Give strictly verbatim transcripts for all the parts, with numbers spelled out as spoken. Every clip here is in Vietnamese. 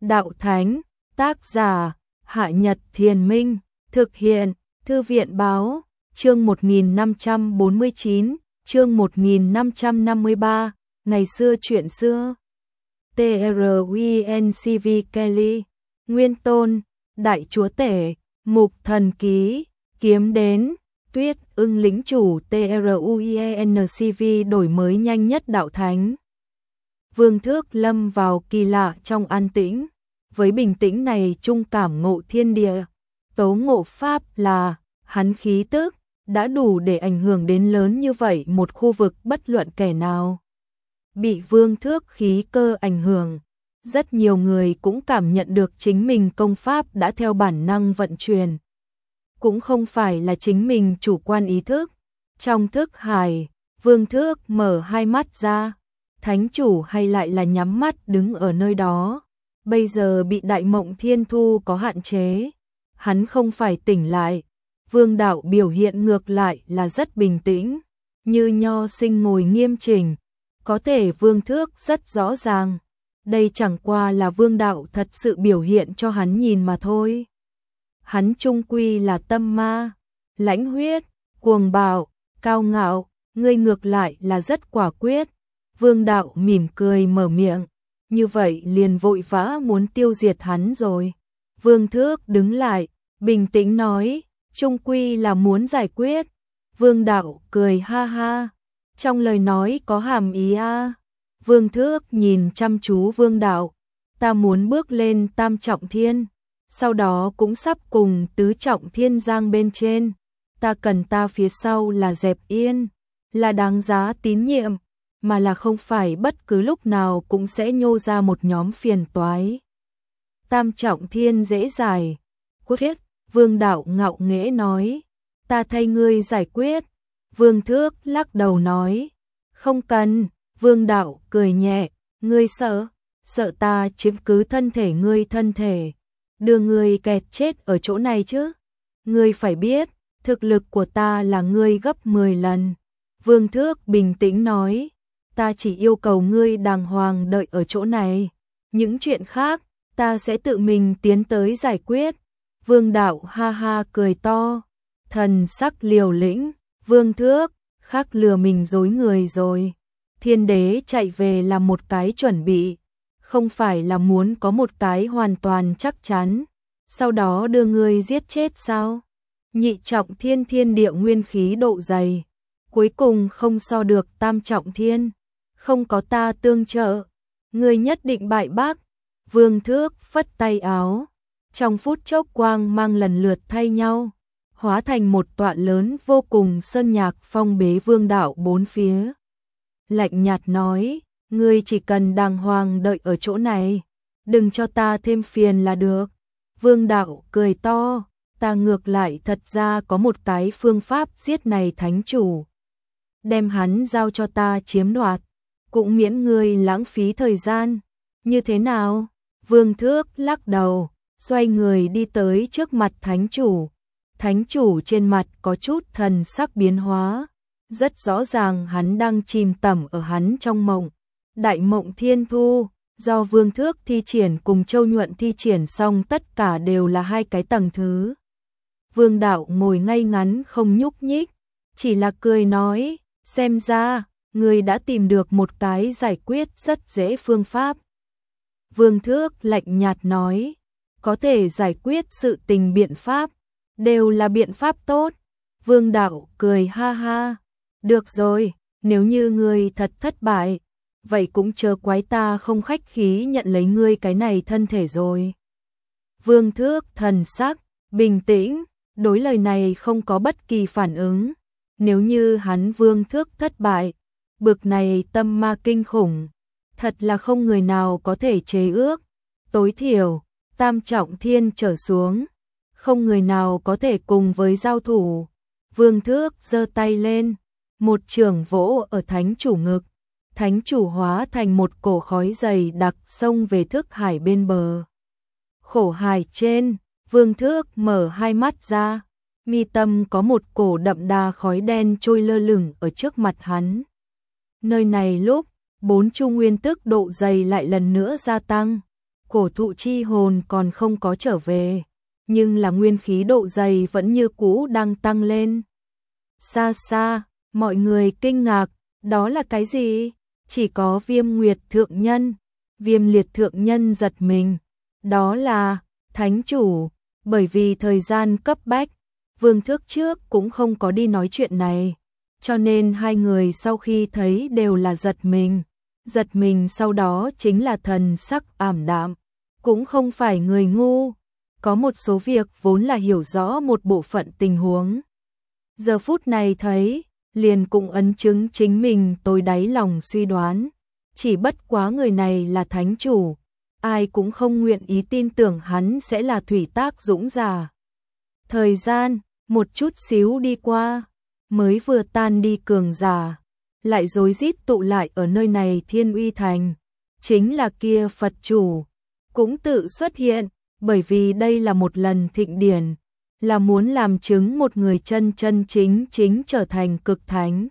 Đạo Thánh, tác giả, Hạ Nhật Thiền Minh, thực hiện, Thư viện Báo, chương một nghìn năm trăm bốn mươi chín, chương một nghìn năm trăm năm mươi ba, ngày xưa chuyện xưa. T R U N C V Kelly, Nguyên Tôn, Đại Chúa Tể, Mục Thần Ký, Kiếm Đến, Tuyết Ưng Lĩnh Chủ. T R U N C V đổi mới nhanh nhất Đạo Thánh. Vương Thước lâm vào kỳ lạ trong an tĩnh, với bình tĩnh này trung cảm ngộ thiên địa, tấu ngộ pháp là, hắn khí tức, đã đủ để ảnh hưởng đến lớn như vậy một khu vực. Bất luận kẻ nào bị Vương Thước khí cơ ảnh hưởng, rất nhiều người cũng cảm nhận được chính mình công pháp đã theo bản năng vận chuyển. Cũng không phải là chính mình chủ quan ý thức. Trong thức hải, Vương Thước mở hai mắt ra, thánh chủ hay lại là nhắm mắt đứng ở nơi đó. Bây giờ bị đại mộng thiên thu có hạn chế, hắn không phải tỉnh lại. Vương đạo biểu hiện ngược lại là rất bình tĩnh, như nho sinh ngồi nghiêm chỉnh. Có thể Vương Thước rất rõ ràng, đây chẳng qua là Vương đạo thật sự biểu hiện cho hắn nhìn mà thôi. Hắn trung quy là tâm ma, lãnh huyết, cuồng bạo, cao ngạo, ngươi ngược lại là rất quả quyết. Vương đạo mỉm cười mở miệng, như vậy liền vội vã muốn tiêu diệt hắn rồi. Vương Thước đứng lại, bình tĩnh nói, trung quy là muốn giải quyết. Vương đạo cười ha ha, trong lời nói có hàm ý a. Vương Thước nhìn chăm chú Vương đạo, ta muốn bước lên tam trọng thiên, sau đó cũng sắp cùng tứ trọng thiên giang bên trên. Ta cần ta phía sau là dẹp yên, là đáng giá tín nhiệm, mà là không phải bất cứ lúc nào cũng sẽ nhô ra một nhóm phiền toái. Tam trọng thiên dễ giải quyết. Vương đạo ngạo nghễ nói, ta thay ngươi giải quyết. Vương Thước lắc đầu nói, không cần. Vương đạo cười nhẹ, ngươi sợ, sợ ta chiếm cứ thân thể ngươi thân thể, đưa ngươi kẹt chết ở chỗ này chứ. Ngươi phải biết, thực lực của ta là ngươi gấp mười lần. Vương Thước bình tĩnh nói, ta chỉ yêu cầu ngươi đàng hoàng đợi ở chỗ này, những chuyện khác ta sẽ tự mình tiến tới giải quyết. Vương đạo ha ha cười to, thần sắc liều lĩnh. Vương Thước khắc lừa mình dối người rồi. Thiên đế chạy về là một cái chuẩn bị, không phải là muốn có một cái hoàn toàn chắc chắn, sau đó đưa ngươi giết chết sao? Nhị trọng thiên thiên địa nguyên khí độ dày, cuối cùng không so được tam trọng thiên, không có ta tương trợ, ngươi nhất định bại bác. Vương Thước phất tay áo, trong phút chốc quang mang lần lượt thay nhau, hóa thành một tọa lớn vô cùng sơn nhạc phong bế Vương đạo bốn phía. Lạnh nhạt nói, ngươi chỉ cần đàng hoàng đợi ở chỗ này, đừng cho ta thêm phiền là được. Vương đạo cười to, ta ngược lại thật ra có một cái phương pháp giết này thánh chủ, đem hắn giao cho ta chiếm đoạt, cũng miễn ngươi lãng phí thời gian. Như thế nào? Vương Thước lắc đầu, xoay người đi tới trước mặt thánh chủ. Thánh chủ trên mặt có chút thần sắc biến hóa, rất rõ ràng hắn đang chìm tẩm ở hắn trong mộng. Đại mộng thiên thu, do Vương Thước thi triển cùng Châu Nhuận thi triển xong tất cả đều là hai cái tầng thứ. Vương đạo ngồi ngay ngắn không nhúc nhích, chỉ là cười nói, xem ra, người đã tìm được một cái giải quyết rất dễ phương pháp. Vương Thước lạnh nhạt nói, có thể giải quyết sự tình biện pháp, đều là biện pháp tốt. Vương đạo cười ha ha, được rồi, nếu như ngươi thật thất bại, vậy cũng chớ quái ta không khách khí nhận lấy ngươi cái này thân thể rồi. Vương Thước thần sắc bình tĩnh, đối lời này không có bất kỳ phản ứng. Nếu như hắn Vương Thước thất bại, bực này tâm ma kinh khủng, thật là không người nào có thể chế ước. Tối thiểu, tam trọng thiên trở xuống, không người nào có thể cùng với giao thủ. Vương Thước giơ tay lên, một chưởng vỗ ở thánh chủ ngực, thánh chủ hóa thành một cổ khói dày đặc xông về thức hải bên bờ. Khổ hải trên, Vương Thước mở hai mắt ra, mi tâm có một cổ đậm đà khói đen trôi lơ lửng ở trước mặt hắn. Nơi này lúc, bốn chu nguyên tức độ dày lại lần nữa gia tăng, cổ thụ chi hồn còn không có trở về, nhưng là nguyên khí độ dày vẫn như cũ đang tăng lên. Xa xa, mọi người kinh ngạc, đó là cái gì? Chỉ có Viêm Nguyệt thượng nhân, Viêm Liệt thượng nhân giật mình, đó là thánh chủ, bởi vì thời gian cấp bách, Vương Thước trước cũng không có đi nói chuyện này, cho nên hai người sau khi thấy đều là giật mình, giật mình sau đó chính là thần sắc ảm đạm, cũng không phải người ngu, có một số việc vốn là hiểu rõ một bộ phận tình huống. Giờ phút này thấy, liền cũng ấn chứng chính mình tôi đáy lòng suy đoán, chỉ bất quá người này là thánh chủ, ai cũng không nguyện ý tin tưởng hắn sẽ là thủy tác dũng giả. Thời gian, một chút xíu đi qua, mới vừa tan đi cường giả, lại rối rít tụ lại ở nơi này Thiên Uy Thành, chính là kia Phật chủ, cũng tự xuất hiện, bởi vì đây là một lần thịnh điển, là muốn làm chứng một người chân chân chính chính trở thành cực thánh.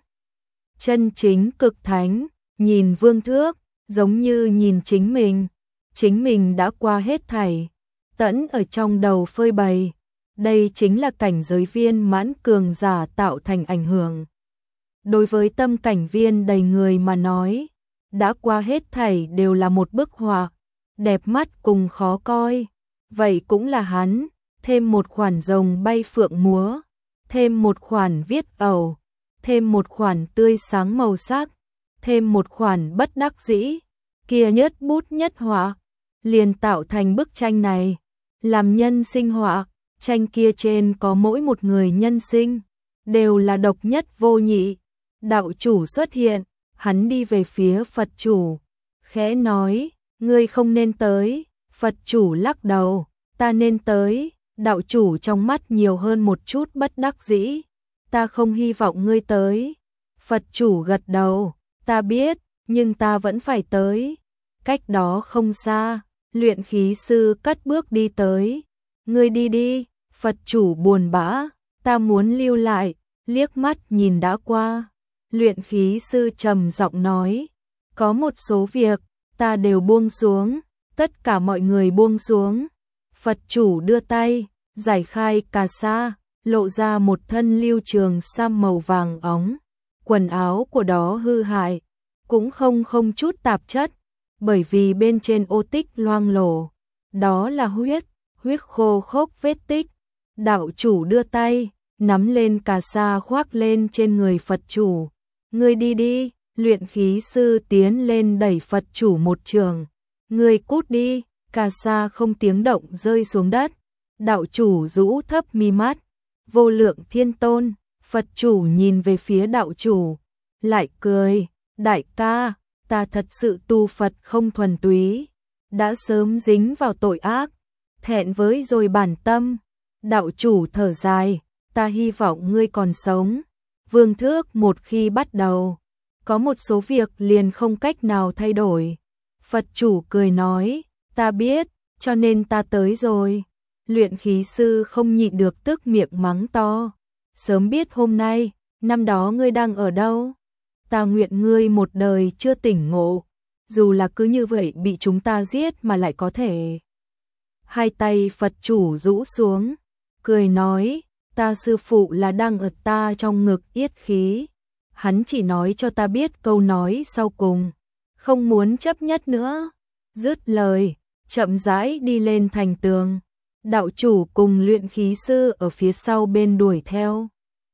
Chân chính cực thánh, nhìn Vương Thước, giống như nhìn chính mình, chính mình đã qua hết thảy, tẫn ở trong đầu phơi bày, đây chính là cảnh giới viên mãn cường giả tạo thành ảnh hưởng. Đối với tâm cảnh viên đầy người mà nói, đã qua hết thảy đều là một bức họa, đẹp mắt cùng khó coi, vậy cũng là hắn, thêm một khoản rồng bay phượng múa, thêm một khoản viết ẩu, thêm một khoản tươi sáng màu sắc, thêm một khoản bất đắc dĩ, kia nhất bút nhất họa, liền tạo thành bức tranh này, làm nhân sinh họa, tranh kia trên có mỗi một người nhân sinh, đều là độc nhất vô nhị. Đạo chủ xuất hiện, hắn đi về phía Phật chủ, khẽ nói, ngươi không nên tới, Phật chủ lắc đầu, ta nên tới, đạo chủ trong mắt nhiều hơn một chút bất đắc dĩ, ta không hy vọng ngươi tới, Phật chủ gật đầu, ta biết, nhưng ta vẫn phải tới, cách đó không xa, luyện khí sư cất bước đi tới, ngươi đi đi, Phật chủ buồn bã, ta muốn lưu lại, liếc mắt nhìn đã qua. Luyện khí sư trầm giọng nói, có một số việc, ta đều buông xuống, tất cả mọi người buông xuống. Phật chủ đưa tay, giải khai cà sa, lộ ra một thân lưu trường sam màu vàng óng. Quần áo của đó hư hại, cũng không không chút tạp chất, bởi vì bên trên ô tích loang lổ. Đó là huyết, huyết khô khốc vết tích. Đạo chủ đưa tay, nắm lên cà sa khoác lên trên người Phật chủ. Ngươi đi đi, luyện khí sư tiến lên đẩy Phật chủ một trường. Ngươi cút đi, cà sa không tiếng động rơi xuống đất. Đạo chủ rũ thấp mi mắt. Vô lượng thiên tôn, Phật chủ nhìn về phía đạo chủ. Lại cười, đại ca, ta thật sự tu Phật không thuần túy. Đã sớm dính vào tội ác, thẹn với rồi bản tâm. Đạo chủ thở dài, ta hy vọng ngươi còn sống. Vương Thước một khi bắt đầu, có một số việc liền không cách nào thay đổi. Phật chủ cười nói, ta biết, cho nên ta tới rồi. Luyện khí sư không nhịn được tức miệng mắng to. Sớm biết hôm nay, năm đó ngươi đang ở đâu? Ta nguyện ngươi một đời chưa tỉnh ngộ, dù là cứ như vậy bị chúng ta giết mà lại có thể. Hai tay Phật chủ rũ xuống, cười nói, ta sư phụ là đang ở ta trong ngực yết khí. Hắn chỉ nói cho ta biết câu nói sau cùng, không muốn chấp nhất nữa. Dứt lời, chậm rãi đi lên thành tường. Đạo chủ cùng luyện khí sư ở phía sau bên đuổi theo.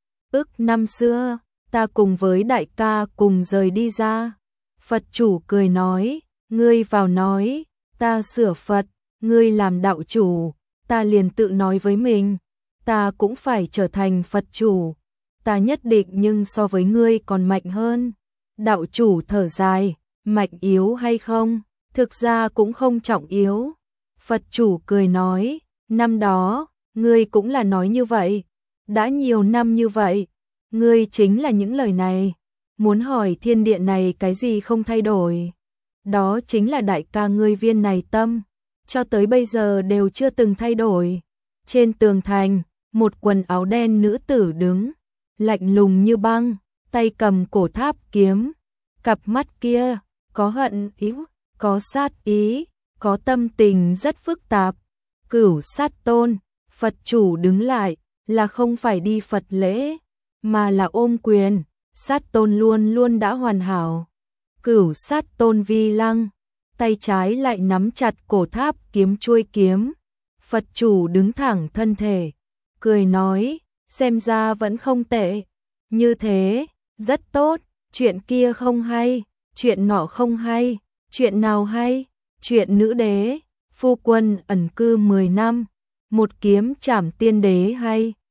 Ức năm xưa, ta cùng với đại ca cùng rời đi ra. Phật chủ cười nói, ngươi vào nói, ta sửa Phật, ngươi làm đạo chủ, ta liền tự nói với mình. Ta cũng phải trở thành Phật chủ, ta nhất định nhưng so với ngươi còn mạnh hơn. Đạo chủ thở dài, mạnh yếu hay không, thực ra cũng không trọng yếu. Phật chủ cười nói, năm đó, ngươi cũng là nói như vậy, đã nhiều năm như vậy, ngươi chính là những lời này. Muốn hỏi thiên địa này cái gì không thay đổi, đó chính là đại ca ngươi viên này tâm, cho tới bây giờ đều chưa từng thay đổi. Trên tường thành, một quần áo đen nữ tử đứng, lạnh lùng như băng, tay cầm cổ tháp kiếm, cặp mắt kia, có hận ý, có sát ý, có tâm tình rất phức tạp. Cửu Sát Tôn, Phật chủ đứng lại, là không phải đi Phật lễ, mà là ôm quyền, Sát Tôn luôn luôn đã hoàn hảo. Cửu Sát Tôn vi lăng, tay trái lại nắm chặt cổ tháp kiếm chuôi kiếm. Phật chủ đứng thẳng thân thể, cười nói, xem ra vẫn không tệ. Như thế, rất tốt, chuyện kia không hay, chuyện nọ không hay, chuyện nào hay, chuyện nữ đế, phu quân ẩn cư mười năm, một kiếm trảm tiên đế hay.